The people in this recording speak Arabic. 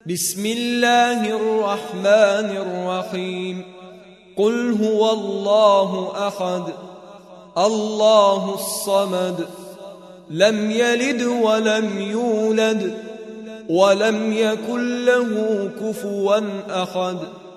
بسم الله الرحمن الرحيم قل هو الله أحد الله الصمد لم يلد ولم يولد ولم يكن له كفوا أحد